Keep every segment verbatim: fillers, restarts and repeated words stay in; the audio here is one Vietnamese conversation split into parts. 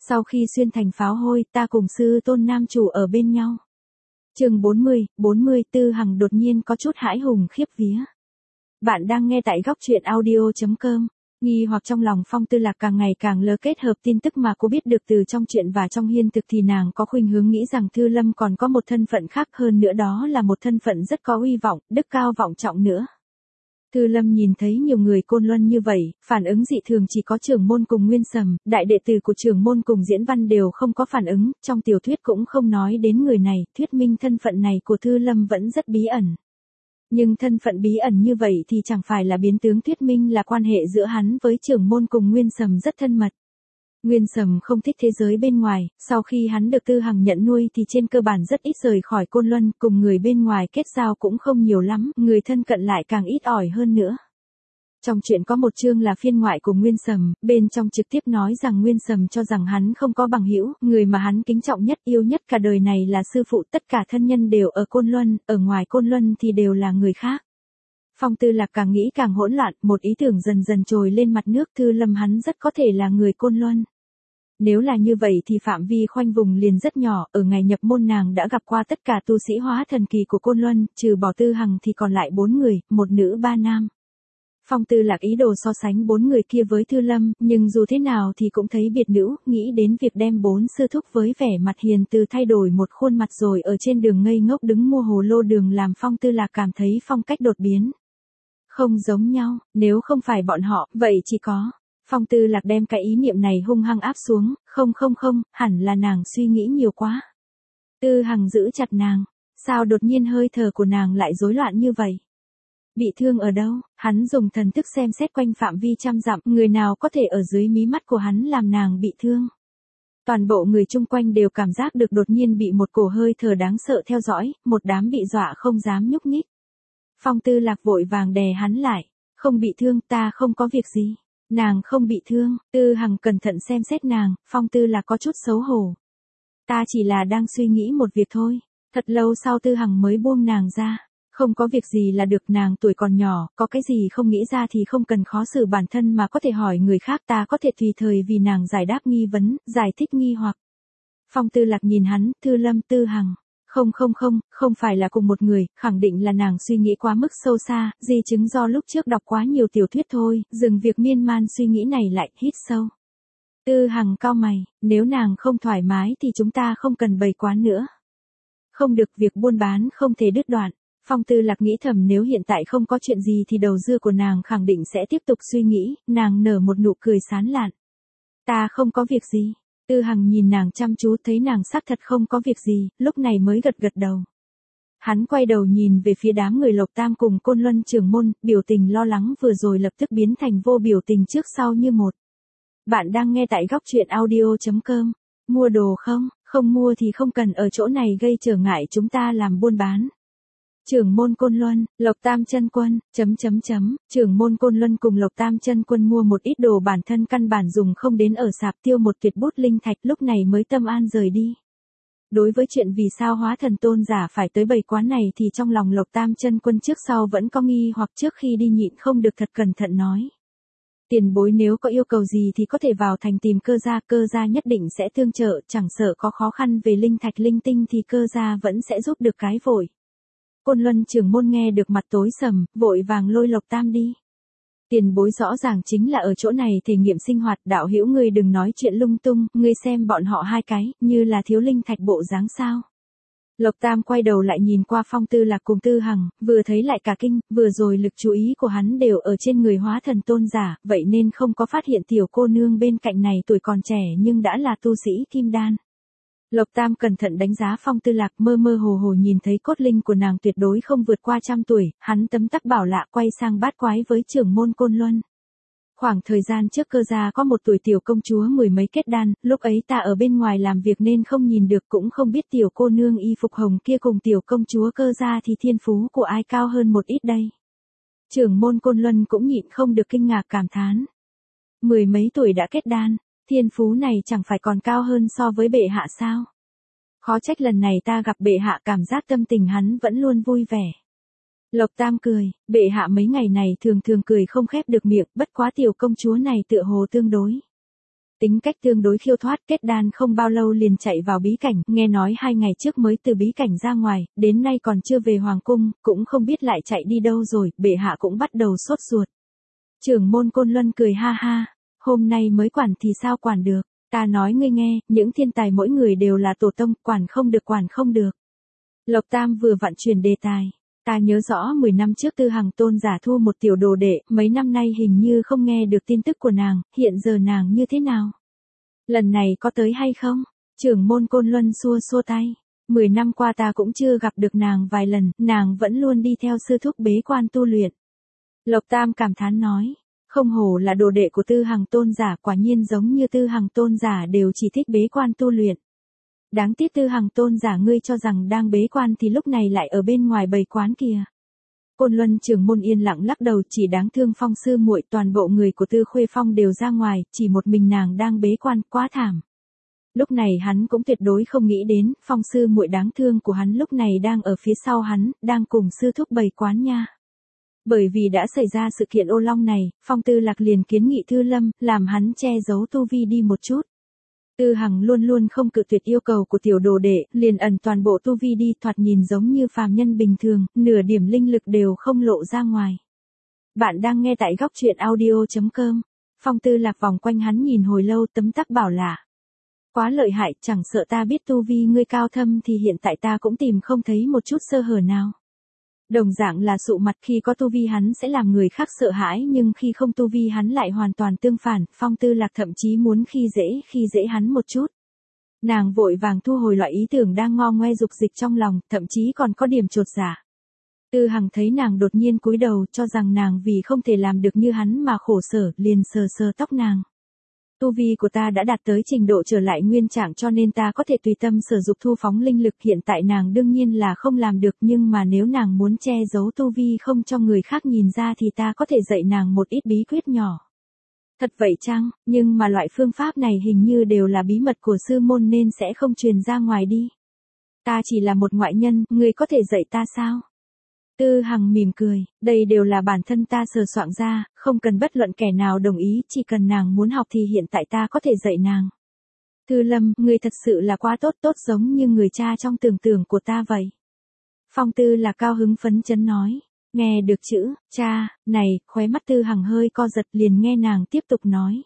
Sau khi xuyên thành pháo hôi, ta cùng sư tôn nam chủ ở bên nhau. Chương bốn mươi, bốn mươi, Tư Hằng đột nhiên có chút hãi hùng khiếp vía. Bạn đang nghe tại góc truyện audio chấm com. Nghi hoặc trong lòng Phong Tư Lạc càng ngày càng lơ kết hợp tin tức mà cô biết được từ trong truyện và trong hiên thực thì nàng có khuynh hướng nghĩ rằng Thư Lâm còn có một thân phận khác hơn nữa, đó là một thân phận rất có uy vọng, đức cao vọng trọng nữa. Thư Lâm nhìn thấy nhiều người Côn Luân như vậy, phản ứng dị thường chỉ có trưởng môn cùng Nguyên Sầm, đại đệ tử của trưởng môn cùng Diễn Văn đều không có phản ứng, trong tiểu thuyết cũng không nói đến người này, thuyết minh thân phận này của Thư Lâm vẫn rất bí ẩn. Nhưng thân phận bí ẩn như vậy thì chẳng phải là biến tướng thuyết minh là quan hệ giữa hắn với trưởng môn cùng Nguyên Sầm rất thân mật. Nguyên Sầm không thích thế giới bên ngoài, sau khi hắn được Tư Hằng nhận nuôi thì trên cơ bản rất ít rời khỏi Côn Luân, cùng người bên ngoài kết giao cũng không nhiều lắm, người thân cận lại càng ít ỏi hơn nữa. Trong truyện có một chương là phiên ngoại của Nguyên Sầm, bên trong trực tiếp nói rằng Nguyên Sầm cho rằng hắn không có bằng hữu, người mà hắn kính trọng nhất yêu nhất cả đời này là sư phụ, tất cả thân nhân đều ở Côn Luân, ở ngoài Côn Luân thì đều là người khác. Phong Tư Lạc càng nghĩ càng hỗn loạn, một ý tưởng dần dần trồi lên mặt nước, Thư Lâm hắn rất có thể là người Côn Luân. Nếu là như vậy thì phạm vi khoanh vùng liền rất nhỏ, ở ngày nhập môn nàng đã gặp qua tất cả tu sĩ hóa thần kỳ của Côn Luân, trừ bỏ Tư Hằng thì còn lại bốn người, một nữ ba nam. Phong Tư Lạc ý đồ so sánh bốn người kia với Thư Lâm, nhưng dù thế nào thì cũng thấy biệt nữ, nghĩ đến việc đem bốn sư thúc với vẻ mặt hiền từ thay đổi một khuôn mặt rồi ở trên đường ngây ngốc đứng mua hồ lô đường làm Phong Tư Lạc cảm thấy phong cách đột biến. Không giống nhau, nếu không phải bọn họ, vậy chỉ có. Phong Tư Lạc đem cái ý niệm này hung hăng áp xuống, không không không, hẳn là nàng suy nghĩ nhiều quá. Tư Hằng giữ chặt nàng, sao đột nhiên hơi thở của nàng lại rối loạn như vậy? Bị thương ở đâu? Hắn dùng thần thức xem xét quanh phạm vi trăm dặm, người nào có thể ở dưới mí mắt của hắn làm nàng bị thương. Toàn bộ người chung quanh đều cảm giác được đột nhiên bị một cổ hơi thở đáng sợ theo dõi, một đám bị dọa không dám nhúc nhích. Phong Tư Lạc vội vàng đè hắn lại, không bị thương, ta không có việc gì. Nàng không bị thương, Tư Hằng cẩn thận xem xét nàng, Phong Tư Lạc có chút xấu hổ. Ta chỉ là đang suy nghĩ một việc thôi. Thật lâu sau Tư Hằng mới buông nàng ra. Không có việc gì là được, nàng tuổi còn nhỏ, có cái gì không nghĩ ra thì không cần khó xử bản thân mà có thể hỏi người khác, ta có thể tùy thời vì nàng giải đáp nghi vấn, giải thích nghi hoặc. Phong Tư Lạc nhìn hắn, Thư Lâm, Tư Hằng. Không không không, không phải là cùng một người, khẳng định là nàng suy nghĩ quá mức sâu xa, di chứng do lúc trước đọc quá nhiều tiểu thuyết thôi, dừng việc miên man suy nghĩ này lại, hít sâu. Tư Hằng cau mày, nếu nàng không thoải mái thì chúng ta không cần bày quán nữa. Không được, việc buôn bán không thể đứt đoạn. Phong Tư Lạc nghĩ thầm nếu hiện tại không có chuyện gì thì đầu dưa của nàng khẳng định sẽ tiếp tục suy nghĩ, nàng nở một nụ cười sán lạn. Ta không có việc gì. Tư Hằng nhìn nàng chăm chú thấy nàng xác thật không có việc gì, lúc này mới gật gật đầu. Hắn quay đầu nhìn về phía đám người Lộc Tam cùng Côn Luân trưởng môn, biểu tình lo lắng vừa rồi lập tức biến thành vô biểu tình trước sau như một. Bạn đang nghe tại góc truyện audio chấm com. Mua đồ không? Không mua thì không cần ở chỗ này gây trở ngại chúng ta làm buôn bán. Trưởng môn Côn Luân, Lộc Tam chân quân, chấm chấm chấm, trưởng môn Côn Luân cùng Lộc Tam chân quân mua một ít đồ bản thân căn bản dùng không đến ở sạp, tiêu một tuyệt bút linh thạch, lúc này mới tâm an rời đi. Đối với chuyện vì sao hóa thần tôn giả phải tới bày quán này thì trong lòng Lộc Tam chân quân trước sau vẫn có nghi hoặc, trước khi đi nhịn không được thật cẩn thận nói. Tiền bối nếu có yêu cầu gì thì có thể vào thành tìm cơ gia, cơ gia nhất định sẽ tương trợ, chẳng sợ có khó khăn về linh thạch linh tinh thì cơ gia vẫn sẽ giúp được cái vội. Côn Luân trưởng môn nghe được mặt tối sầm, vội vàng lôi Lộc Tam đi. Tiền bối rõ ràng chính là ở chỗ này thể nghiệm sinh hoạt, đạo hữu ngươi đừng nói chuyện lung tung, ngươi xem bọn họ hai cái, như là thiếu linh thạch bộ dáng sao. Lộc Tam quay đầu lại nhìn qua Phong Tư Lạc cùng Tư Hằng, vừa thấy lại cả kinh, vừa rồi lực chú ý của hắn đều ở trên người hóa thần tôn giả, vậy nên không có phát hiện tiểu cô nương bên cạnh này tuổi còn trẻ nhưng đã là tu sĩ kim đan. Lộc Tam cẩn thận đánh giá Phong Tư Lạc, mơ mơ hồ hồ nhìn thấy cốt linh của nàng tuyệt đối không vượt qua trăm tuổi, hắn tấm tắc bảo lạ quay sang bát quái với trưởng môn Côn Luân. Khoảng thời gian trước cơ gia có một tuổi tiểu công chúa mười mấy kết đan, lúc ấy ta ở bên ngoài làm việc nên không nhìn được, cũng không biết tiểu cô nương y phục hồng kia cùng tiểu công chúa cơ gia thì thiên phú của ai cao hơn một ít đây. Trưởng môn Côn Luân cũng nhịn không được kinh ngạc cảm thán. Mười mấy tuổi đã kết đan. Thiên phú này chẳng phải còn cao hơn so với bệ hạ sao? Khó trách lần này ta gặp bệ hạ cảm giác tâm tình hắn vẫn luôn vui vẻ. Lộc Tam cười, bệ hạ mấy ngày này thường thường cười không khép được miệng, bất quá tiểu công chúa này tựa hồ tương đối. tính cách tương đối khiêu thoát, kết đan không bao lâu liền chạy vào bí cảnh, nghe nói hai ngày trước mới từ bí cảnh ra ngoài, đến nay còn chưa về hoàng cung, cũng không biết lại chạy đi đâu rồi, bệ hạ cũng bắt đầu sốt ruột. Trưởng môn Côn Luân cười ha ha, hôm nay mới quản thì sao quản được, ta nói ngươi nghe, những thiên tài mỗi người đều là tổ tông, quản không được quản không được. Lộc Tam vừa vặn truyền đề tài. Ta nhớ rõ mười năm trước Tư Hằng tôn giả thu một tiểu đồ đệ, mấy năm nay hình như không nghe được tin tức của nàng, hiện giờ nàng như thế nào? Lần này có tới hay không? Trưởng môn Côn Luân xua xua tay. Mười năm qua ta cũng chưa gặp được nàng vài lần, nàng vẫn luôn đi theo sư thúc bế quan tu luyện. Lộc Tam cảm thán nói, không hổ là đồ đệ của Tư Hằng tôn giả, quả nhiên giống như Tư Hằng tôn giả đều chỉ thích bế quan tu luyện. Đáng tiếc Tư Hằng tôn giả ngươi cho rằng đang bế quan thì lúc này lại ở bên ngoài bày quán kìa. Côn Luân trưởng môn yên lặng lắc đầu, chỉ đáng thương Phong sư muội, toàn bộ người của Tư Khuê Phong đều ra ngoài, chỉ một mình nàng đang bế quan, quá thảm. Lúc này hắn cũng tuyệt đối không nghĩ đến, Phong sư muội đáng thương của hắn lúc này đang ở phía sau hắn, đang cùng sư thúc bày quán nha. Bởi vì đã xảy ra sự kiện ô long này, Phong Tư Lạc liền kiến nghị Thư Lâm, làm hắn che giấu tu vi đi một chút. Tư Hằng luôn luôn không cự tuyệt yêu cầu của tiểu đồ đệ, liền ẩn toàn bộ tu vi đi, thoạt nhìn giống như phàm nhân bình thường, nửa điểm linh lực đều không lộ ra ngoài. Bạn đang nghe tại góc truyện audio chấm com. Phong Tư Lạc vòng quanh hắn nhìn hồi lâu, tấm tắc bảo lạ. Quá lợi hại, chẳng sợ ta biết tu vi ngươi cao thâm thì hiện tại ta cũng tìm không thấy một chút sơ hở nào. Đồng dạng là sụ mặt, khi có tu vi hắn sẽ làm người khác sợ hãi, nhưng khi không tu vi hắn lại hoàn toàn tương phản, Phong Tư Lạc thậm chí muốn khi dễ, khi dễ hắn một chút. Nàng vội vàng thu hồi loại ý tưởng đang ngo ngoe dục dịch trong lòng, thậm chí còn có điểm chột dạ. Tư Hằng thấy nàng đột nhiên cúi đầu, cho rằng nàng vì không thể làm được như hắn mà khổ sở, liền sờ sờ tóc nàng. Tu vi của ta đã đạt tới trình độ trở lại nguyên trạng, cho nên ta có thể tùy tâm sử dụng thu phóng linh lực, hiện tại nàng đương nhiên là không làm được, nhưng mà nếu nàng muốn che giấu tu vi không cho người khác nhìn ra thì ta có thể dạy nàng một ít bí quyết nhỏ. Thật vậy chăng, nhưng mà loại phương pháp này hình như đều là bí mật của sư môn nên sẽ không truyền ra ngoài đi. Ta chỉ là một ngoại nhân, ngươi có thể dạy ta sao? Tư Hằng mỉm cười, đây đều là bản thân ta sờ soạn ra, không cần bất luận kẻ nào đồng ý, chỉ cần nàng muốn học thì hiện tại ta có thể dạy nàng. Thư Lâm, ngươi thật sự là quá tốt, tốt giống như người cha trong tưởng tượng của ta vậy. Phong Tư là cao hứng phấn chấn nói, nghe được chữ, cha, này, khóe mắt Tư Hằng hơi co giật, liền nghe nàng tiếp tục nói.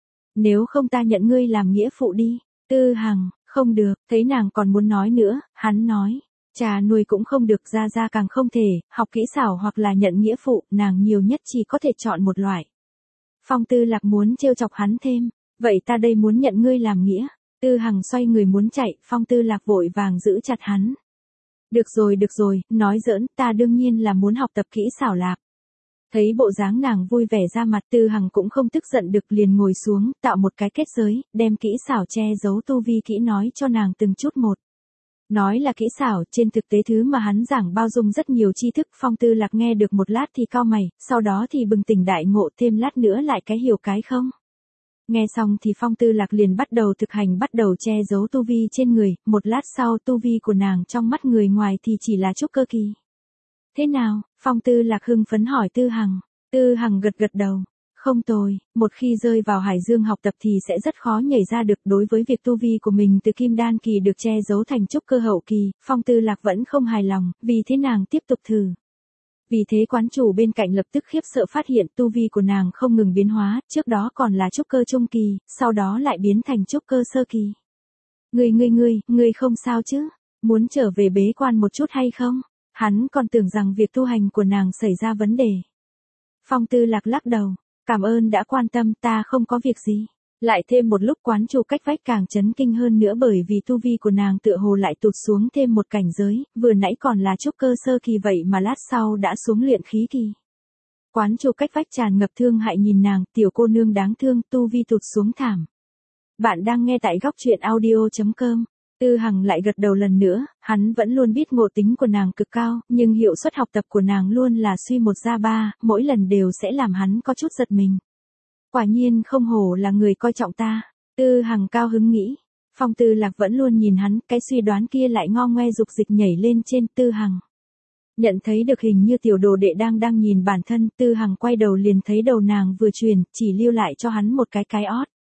Nếu không ta nhận ngươi làm nghĩa phụ đi. Tư Hằng, không được, thấy nàng còn muốn nói nữa, hắn nói. Cha nuôi cũng không được, ra ra càng không thể, học kỹ xảo hoặc là nhận nghĩa phụ, nàng nhiều nhất chỉ có thể chọn một loại. Phong Tư Lạc muốn trêu chọc hắn thêm, vậy ta đây muốn nhận ngươi làm nghĩa. Tư Hằng xoay người muốn chạy, Phong Tư Lạc vội vàng giữ chặt hắn. Được rồi được rồi, nói giỡn, ta đương nhiên là muốn học tập kỹ xảo lạc. Thấy bộ dáng nàng vui vẻ ra mặt, Tư Hằng cũng không tức giận được, liền ngồi xuống, tạo một cái kết giới, đem kỹ xảo che giấu tu vi kỹ nói cho nàng từng chút một. Nói là kỹ xảo, trên thực tế thứ mà hắn giảng bao dung rất nhiều tri thức. Phong Tư Lạc nghe được một lát thì cau mày, sau đó thì bừng tỉnh đại ngộ, thêm lát nữa lại cái hiểu cái không. Nghe xong thì Phong Tư Lạc liền bắt đầu thực hành, bắt đầu che giấu tu vi trên người, một lát sau tu vi của nàng trong mắt người ngoài thì chỉ là trúc cơ kỳ. Thế nào? Phong Tư Lạc hưng phấn hỏi Tư Hằng. Tư Hằng gật gật đầu. Không tồi, một khi rơi vào hải dương học tập thì sẽ rất khó nhảy ra được. Đối với việc tu vi của mình từ kim đan kỳ được che giấu thành trúc cơ hậu kỳ, Phong Tư Lạc vẫn không hài lòng, vì thế nàng tiếp tục thử. Vì thế quán chủ bên cạnh lập tức khiếp sợ phát hiện tu vi của nàng không ngừng biến hóa, trước đó còn là trúc cơ trung kỳ, sau đó lại biến thành trúc cơ sơ kỳ. Ngươi ngươi ngươi, ngươi không sao chứ? Muốn trở về bế quan một chút hay không? Hắn còn tưởng rằng việc tu hành của nàng xảy ra vấn đề. Phong Tư Lạc lắc đầu. Cảm ơn đã quan tâm, ta không có việc gì. Lại thêm một lúc quán chủ cách vách càng chấn kinh hơn nữa, bởi vì tu vi của nàng tựa hồ lại tụt xuống thêm một cảnh giới, vừa nãy còn là trúc cơ sơ kỳ vậy mà lát sau đã xuống luyện khí kỳ. Quán chủ cách vách tràn ngập thương hại nhìn nàng, tiểu cô nương đáng thương, tu vi tụt xuống thảm. Bạn đang nghe tại góc truyện audio chấm com. Tư Hằng lại gật đầu lần nữa, hắn vẫn luôn biết ngộ tính của nàng cực cao, nhưng hiệu suất học tập của nàng luôn là suy một ra ba, mỗi lần đều sẽ làm hắn có chút giật mình. Quả nhiên không hổ là người coi trọng ta. Tư Hằng cao hứng nghĩ. Phong Tư Lạc vẫn luôn nhìn hắn, cái suy đoán kia lại ngo ngoe dục dịch nhảy lên trên. Tư Hằng nhận thấy được hình như tiểu đồ đệ đang đang nhìn bản thân, Tư Hằng quay đầu liền thấy đầu nàng vừa chuyển, chỉ lưu lại cho hắn một cái cái ót.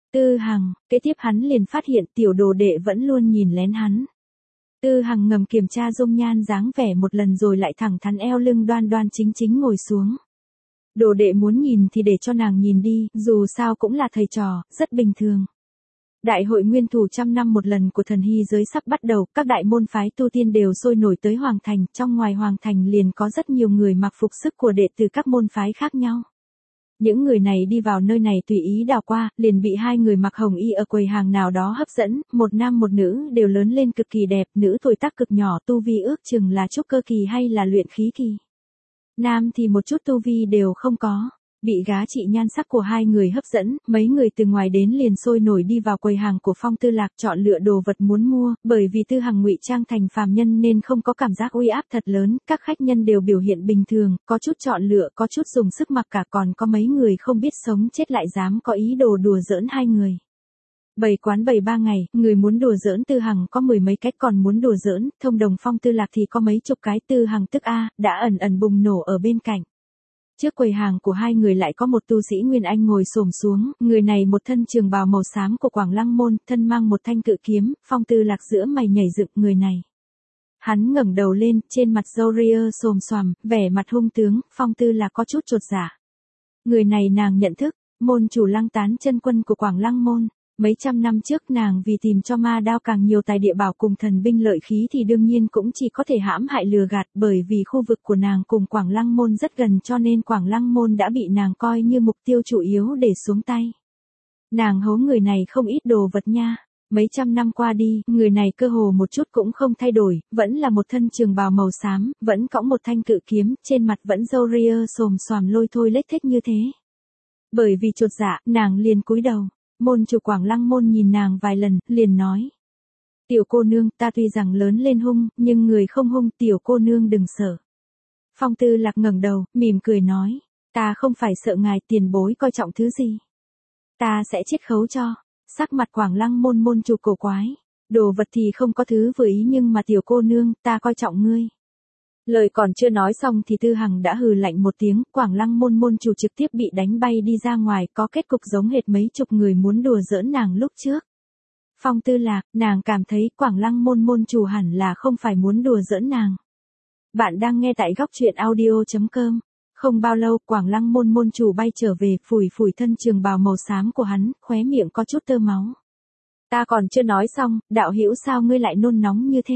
Tư Hằng, kế tiếp hắn liền phát hiện tiểu đồ đệ vẫn luôn nhìn lén hắn. Tư Hằng ngầm kiểm tra dung nhan dáng vẻ một lần rồi lại thẳng thắn eo lưng đoan đoan chính chính ngồi xuống. Đồ đệ muốn nhìn thì để cho nàng nhìn đi, dù sao cũng là thầy trò, rất bình thường. Đại hội nguyên thủ trăm năm một lần của thần hy giới sắp bắt đầu, các đại môn phái tu tiên đều sôi nổi tới Hoàng Thành, trong ngoài Hoàng Thành liền có rất nhiều người mặc phục sức của đệ từ các môn phái khác nhau. Những người này đi vào nơi này tùy ý đảo qua, liền bị hai người mặc hồng y ở quầy hàng nào đó hấp dẫn, một nam một nữ đều lớn lên cực kỳ đẹp, nữ tuổi tác cực nhỏ tu vi ước chừng là trúc cơ kỳ hay là luyện khí kỳ. Nam thì một chút tu vi đều không có. Bị gá trị nhan sắc của hai người hấp dẫn, mấy người từ ngoài đến liền sôi nổi đi vào quầy hàng của Phong Tư Lạc chọn lựa đồ vật muốn mua, bởi vì Tư Hằng ngụy trang thành phàm nhân nên không có cảm giác uy áp thật lớn, các khách nhân đều biểu hiện bình thường, có chút chọn lựa, có chút dùng sức mặc cả, còn có mấy người không biết sống chết lại dám có ý đồ đùa giỡn hai người. Bày quán bày ba ngày, người muốn đùa giỡn Tư Hằng có mười mấy cách, còn muốn đùa giỡn thông đồng Phong Tư Lạc thì có mấy chục cái. Tư Hằng tức a, đã ẩn ẩn bùng nổ ở bên cạnh. Trước quầy hàng của hai người lại có một tu sĩ Nguyên Anh ngồi xổm xuống, người này một thân trường bào màu xám của Quảng Lăng môn, thân mang một thanh cự kiếm, Phong Tư Lạc giữa mày nhảy dựng người này. Hắn ngẩng đầu lên, trên mặt râu ria xồm xoàm, vẻ mặt hung tướng, Phong Tư Lạc có chút chột dạ. Người này nàng nhận thức, môn chủ Lăng Tán chân quân của Quảng Lăng môn. Mấy trăm năm trước nàng vì tìm cho ma đao càng nhiều tài địa bảo cùng thần binh lợi khí thì đương nhiên cũng chỉ có thể hãm hại lừa gạt, bởi vì khu vực của nàng cùng Quảng Lăng môn rất gần cho nên Quảng Lăng môn đã bị nàng coi như mục tiêu chủ yếu để xuống tay. Nàng hố người này không ít đồ vật nha. Mấy trăm năm qua đi, người này cơ hồ một chút cũng không thay đổi, vẫn là một thân trường bào màu xám, vẫn cõng một thanh cự kiếm, trên mặt vẫn râu ria xồm xoàm lôi thôi lết thích như thế. Bởi vì chột dạ, nàng liền cúi đầu. Môn chủ Quảng Lăng môn nhìn nàng vài lần, liền nói. Tiểu cô nương, ta tuy rằng lớn lên hung, nhưng người không hung, tiểu cô nương đừng sợ. Phong Tư Lạc ngẩng đầu, mỉm cười nói. Ta không phải sợ ngài, tiền bối coi trọng thứ gì. Ta sẽ chiết khấu cho. Sắc mặt Quảng Lăng môn môn chủ cổ quái. Đồ vật thì không có thứ vừa ý nhưng mà tiểu cô nương, ta coi trọng ngươi. Lời còn chưa nói xong thì Tư Hằng đã hừ lạnh một tiếng, Quảng Lăng môn môn chủ trực tiếp bị đánh bay đi ra ngoài, có kết cục giống hệt mấy chục người muốn đùa giỡn nàng lúc trước. Phong Tư Lạc, nàng cảm thấy Quảng Lăng môn môn chủ hẳn là không phải muốn đùa giỡn nàng. Bạn đang nghe tại góc truyện audio chấm com. Không bao lâu, Quảng Lăng môn môn chủ bay trở về, phủi phủi thân trường bào màu xám của hắn, khóe miệng có chút tơ máu. Ta còn chưa nói xong, đạo hữu sao ngươi lại nôn nóng như thế?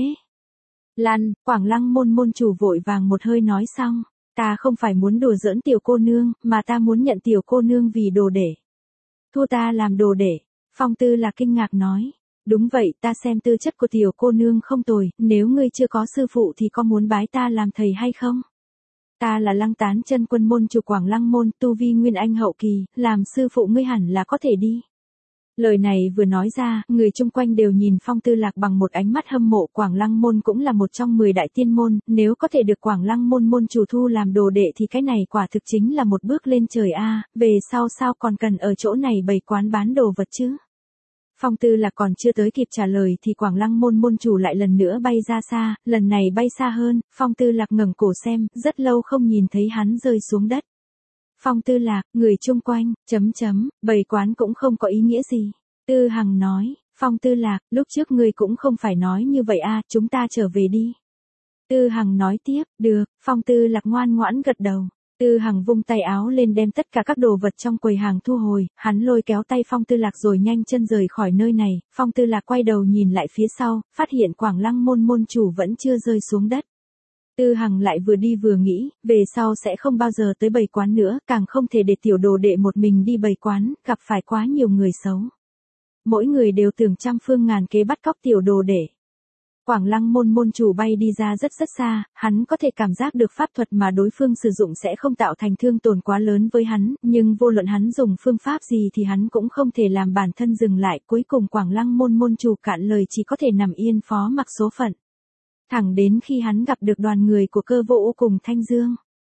Lăn, Quảng Lăng môn môn chủ vội vàng một hơi nói xong, ta không phải muốn đùa giỡn tiểu cô nương, mà ta muốn nhận tiểu cô nương vì đồ để. Thua ta làm đồ để. Phong Tư Lạc kinh ngạc nói, đúng vậy, ta xem tư chất của tiểu cô nương không tồi, nếu ngươi chưa có sư phụ thì có muốn bái ta làm thầy hay không? Ta là Lăng Tán chân quân môn chủ Quảng Lăng môn, tu vi Nguyên Anh hậu kỳ, làm sư phụ ngươi hẳn là có thể đi. Lời này vừa nói ra, người chung quanh đều nhìn Phong Tư Lạc bằng một ánh mắt hâm mộ. Quảng Lăng môn cũng là một trong mười đại tiên môn, nếu có thể được Quảng Lăng môn môn chủ thu làm đồ đệ thì cái này quả thực chính là một bước lên trời a, về sau sao còn cần ở chỗ này bày quán bán đồ vật chứ? Phong Tư Lạc còn chưa tới kịp trả lời thì Quảng Lăng môn môn chủ lại lần nữa bay ra xa, lần này bay xa hơn, Phong Tư Lạc ngẩng cổ xem, rất lâu không nhìn thấy hắn rơi xuống đất. Phong Tư Lạc, người chung quanh, chấm chấm, bày quán cũng không có ý nghĩa gì. Tư Hằng nói, Phong Tư Lạc, lúc trước ngươi cũng không phải nói như vậy a, chúng ta trở về đi. Tư Hằng nói tiếp, được, Phong Tư Lạc ngoan ngoãn gật đầu. Tư Hằng vung tay áo lên đem tất cả các đồ vật trong quầy hàng thu hồi, hắn lôi kéo tay Phong Tư Lạc rồi nhanh chân rời khỏi nơi này. Phong Tư Lạc quay đầu nhìn lại phía sau, phát hiện Quảng Lăng môn môn chủ vẫn chưa rơi xuống đất. Tư Hằng lại vừa đi vừa nghĩ, về sau sẽ không bao giờ tới bày quán nữa, càng không thể để tiểu đồ đệ một mình đi bày quán, gặp phải quá nhiều người xấu. Mỗi người đều tưởng trăm phương ngàn kế bắt cóc tiểu đồ đệ. Quảng Lăng môn môn chủ bay đi ra rất rất xa, hắn có thể cảm giác được pháp thuật mà đối phương sử dụng sẽ không tạo thành thương tổn quá lớn với hắn, nhưng vô luận hắn dùng phương pháp gì thì hắn cũng không thể làm bản thân dừng lại, cuối cùng Quảng Lăng môn môn chủ cạn lời chỉ có thể nằm yên phó mặc số phận. Thẳng đến khi hắn gặp được đoàn người của Cơ Vô U cùng Thanh Dương.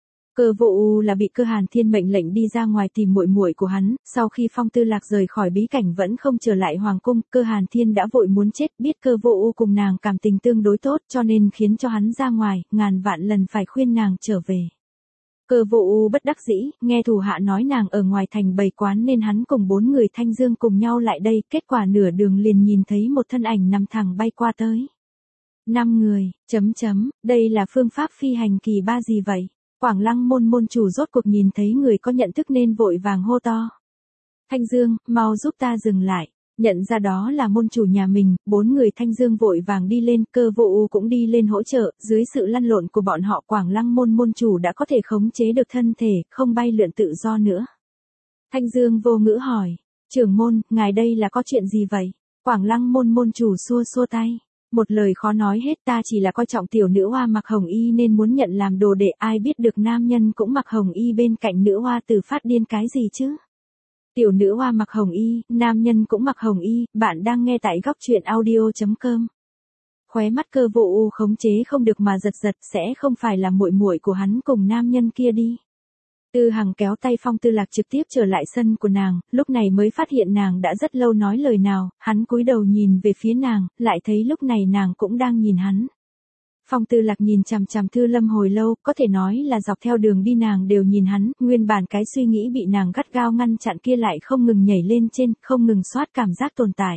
Cơ Vô U là bị Cơ Hàn Thiên mệnh lệnh đi ra ngoài tìm muội muội của hắn, sau khi Phong Tư Lạc rời khỏi bí cảnh vẫn không trở lại hoàng cung, Cơ Hàn Thiên đã vội muốn chết, biết Cơ Vô U cùng nàng cảm tình tương đối tốt cho nên khiến cho hắn ra ngoài, ngàn vạn lần phải khuyên nàng trở về. Cơ Vô Ưu bất đắc dĩ, nghe thủ hạ nói nàng ở ngoài thành bày quán nên hắn cùng bốn người Thanh Dương cùng nhau lại đây, kết quả nửa đường liền nhìn thấy một thân ảnh nằm thẳng bay qua tới. Năm người, chấm chấm, đây là phương pháp phi hành kỳ ba gì vậy? Quảng Lăng môn môn chủ rốt cuộc nhìn thấy người có nhận thức nên vội vàng hô to. Thanh Dương, mau giúp ta dừng lại. Nhận ra đó là môn chủ nhà mình, bốn người Thanh Dương vội vàng đi lên, Cơ Vô Ưu cũng đi lên hỗ trợ, dưới sự lăn lộn của bọn họ Quảng Lăng môn môn chủ đã có thể khống chế được thân thể, không bay lượn tự do nữa. Thanh Dương vô ngữ hỏi, trưởng môn, ngài đây là có chuyện gì vậy? Quảng Lăng môn môn chủ xua xua tay, một lời khó nói hết, ta chỉ là coi trọng tiểu nữ hoa mặc hồng y nên muốn nhận làm đồ đệ, ai biết được nam nhân cũng mặc hồng y bên cạnh nữ hoa tử phát điên cái gì chứ? Tiểu nữ hoa mặc hồng y, nam nhân cũng mặc hồng y, bạn đang nghe tại góc truyện audio chấm com. Khóe mắt Cơ Vô Ưu khống chế không được mà giật giật, sẽ không phải là muội muội của hắn cùng nam nhân kia đi. Tư Hằng kéo tay Phong Tư Lạc trực tiếp trở lại sân của nàng, lúc này mới phát hiện nàng đã rất lâu nói lời nào, hắn cúi đầu nhìn về phía nàng, lại thấy lúc này nàng cũng đang nhìn hắn. Phong Tư Lạc nhìn chằm chằm Thư Lâm hồi lâu, có thể nói là dọc theo đường đi nàng đều nhìn hắn, nguyên bản cái suy nghĩ bị nàng gắt gao ngăn chặn kia lại không ngừng nhảy lên trên, không ngừng xoát cảm giác tồn tại.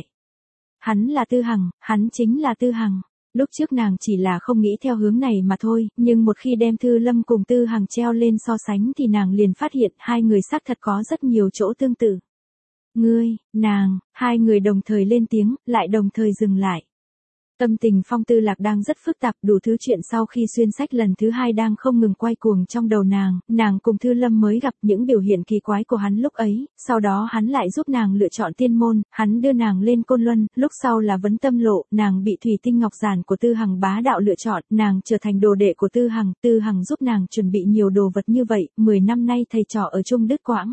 Hắn là Tư Hằng, hắn chính là Tư Hằng. Lúc trước nàng chỉ là không nghĩ theo hướng này mà thôi, nhưng một khi đem Thư Lâm cùng Tư Hằng treo lên so sánh thì nàng liền phát hiện hai người xác thật có rất nhiều chỗ tương tự. Ngươi, nàng, hai người đồng thời lên tiếng, lại đồng thời dừng lại. Tâm tình Phong Tư Lạc đang rất phức tạp, đủ thứ chuyện sau khi xuyên sách lần thứ hai đang không ngừng quay cuồng trong đầu nàng, nàng cùng Thư Lâm mới gặp những biểu hiện kỳ quái của hắn lúc ấy, sau đó hắn lại giúp nàng lựa chọn tiên môn, hắn đưa nàng lên Côn Luân, lúc sau là Vấn Tâm Lộ, nàng bị Thủy Tinh Ngọc Giản của Tư Hằng bá đạo lựa chọn, nàng trở thành đồ đệ của Tư Hằng, Tư Hằng giúp nàng chuẩn bị nhiều đồ vật như vậy, mười năm nay thầy trò ở chung đứt quãng.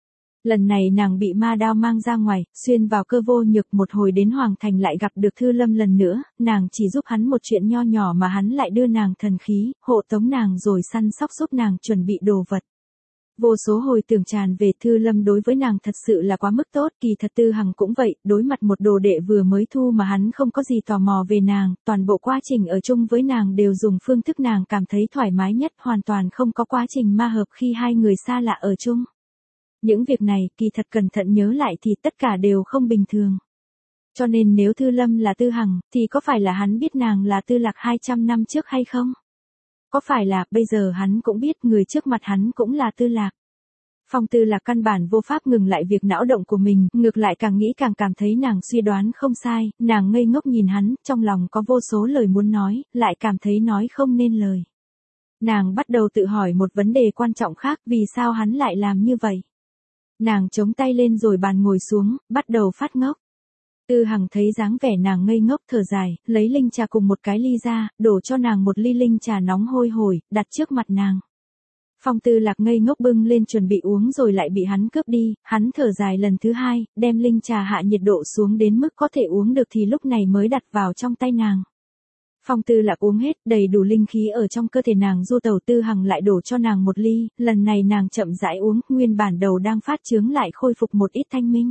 Lần này nàng bị ma đao mang ra ngoài, xuyên vào Cơ Vô Nhược, một hồi đến Hoàng Thành lại gặp được Thư Lâm lần nữa, nàng chỉ giúp hắn một chuyện nho nhỏ mà hắn lại đưa nàng thần khí, hộ tống nàng rồi săn sóc giúp nàng chuẩn bị đồ vật. Vô số hồi tưởng tràn về, Thư Lâm đối với nàng thật sự là quá mức tốt, kỳ thật Tư Hằng cũng vậy, đối mặt một đồ đệ vừa mới thu mà hắn không có gì tò mò về nàng, toàn bộ quá trình ở chung với nàng đều dùng phương thức nàng cảm thấy thoải mái nhất, hoàn toàn không có quá trình ma hợp khi hai người xa lạ ở chung. Những việc này, kỳ thật cẩn thận nhớ lại thì tất cả đều không bình thường. Cho nên nếu Thư Lâm là Tư Hằng, thì có phải là hắn biết nàng là Tư Lạc hai trăm năm trước hay không? Có phải là, bây giờ hắn cũng biết người trước mặt hắn cũng là Tư Lạc? Phong Tư Lạc căn bản vô pháp ngừng lại việc não động của mình, ngược lại càng nghĩ càng cảm thấy nàng suy đoán không sai, nàng ngây ngốc nhìn hắn, trong lòng có vô số lời muốn nói, lại cảm thấy nói không nên lời. Nàng bắt đầu tự hỏi một vấn đề quan trọng khác, vì sao hắn lại làm như vậy? Nàng chống tay lên rồi bàn ngồi xuống, bắt đầu phát ngốc. Tư Hằng thấy dáng vẻ nàng ngây ngốc thở dài, lấy linh trà cùng một cái ly ra, đổ cho nàng một ly linh trà nóng hôi hổi, đặt trước mặt nàng. Phong Tư Lạc ngây ngốc bưng lên chuẩn bị uống rồi lại bị hắn cướp đi, hắn thở dài lần thứ hai, đem linh trà hạ nhiệt độ xuống đến mức có thể uống được thì lúc này mới đặt vào trong tay nàng. Phong Tư Lạc uống hết, đầy đủ linh khí ở trong cơ thể nàng du tẩu. Tư Hằng lại đổ cho nàng một ly, lần này nàng chậm rãi uống, nguyên bản đầu đang phát chướng lại khôi phục một ít thanh minh.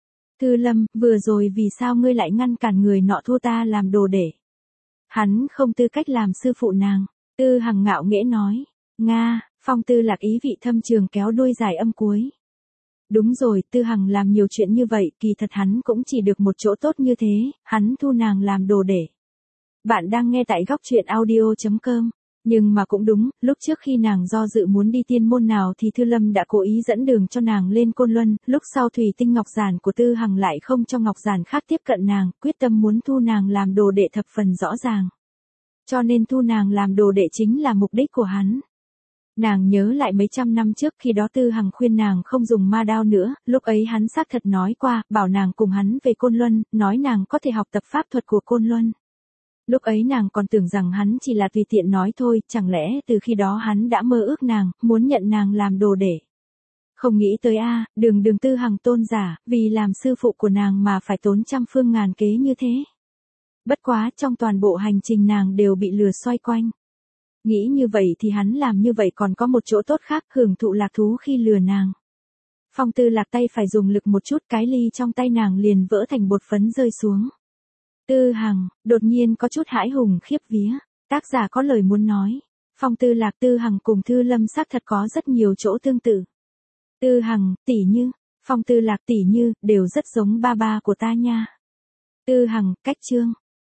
Tư Lâm, vừa rồi vì sao ngươi lại ngăn cản người nọ thu ta làm đồ đệ? Hắn không tư cách làm sư phụ nàng. Tư Hằng ngạo nghễ nói. Nga, Phong Tư Lạc ý vị thâm trường kéo đuôi dài âm cuối. Đúng rồi, Tư Hằng làm nhiều chuyện như vậy, kỳ thật hắn cũng chỉ được một chỗ tốt như thế, hắn thu nàng làm đồ đệ. Bạn đang nghe tại góc truyện audio chấm com. Nhưng mà cũng đúng, lúc trước khi nàng do dự muốn đi tiên môn nào thì Thư Lâm đã cố ý dẫn đường cho nàng lên Côn Luân, lúc sau Thủy Tinh Ngọc Giản của Tư Hằng lại không cho Ngọc Giản khác tiếp cận nàng, quyết tâm muốn thu nàng làm đồ đệ thập phần rõ ràng. Cho nên thu nàng làm đồ đệ chính là mục đích của hắn. Nàng nhớ lại mấy trăm năm trước khi đó Tư Hằng khuyên nàng không dùng ma đao nữa, lúc ấy hắn xác thật nói qua, bảo nàng cùng hắn về Côn Luân, nói nàng có thể học tập pháp thuật của Côn Luân. Lúc ấy nàng còn tưởng rằng hắn chỉ là tùy tiện nói thôi, chẳng lẽ từ khi đó hắn đã mơ ước nàng, muốn nhận nàng làm đồ đệ. Không nghĩ tới a, à, đường đường Tư Hằng tôn giả, vì làm sư phụ của nàng mà phải tốn trăm phương ngàn kế như thế. Bất quá trong toàn bộ hành trình nàng đều bị lừa xoay quanh. Nghĩ như vậy thì hắn làm như vậy còn có một chỗ tốt khác, hưởng thụ lạc thú khi lừa nàng. Phong Tư Lạc tay phải dùng lực một chút, cái ly trong tay nàng liền vỡ thành bột phấn rơi xuống. Tư Hằng, đột nhiên có chút hãi hùng khiếp vía, tác giả có lời muốn nói. Phong Tư Lạc Tư Hằng cùng Thư Lâm xác thật có rất nhiều chỗ tương tự. Tư Hằng, tỷ như, Phong Tư Lạc tỷ như, đều rất giống ba ba của ta nha. Tư Hằng, cách chương.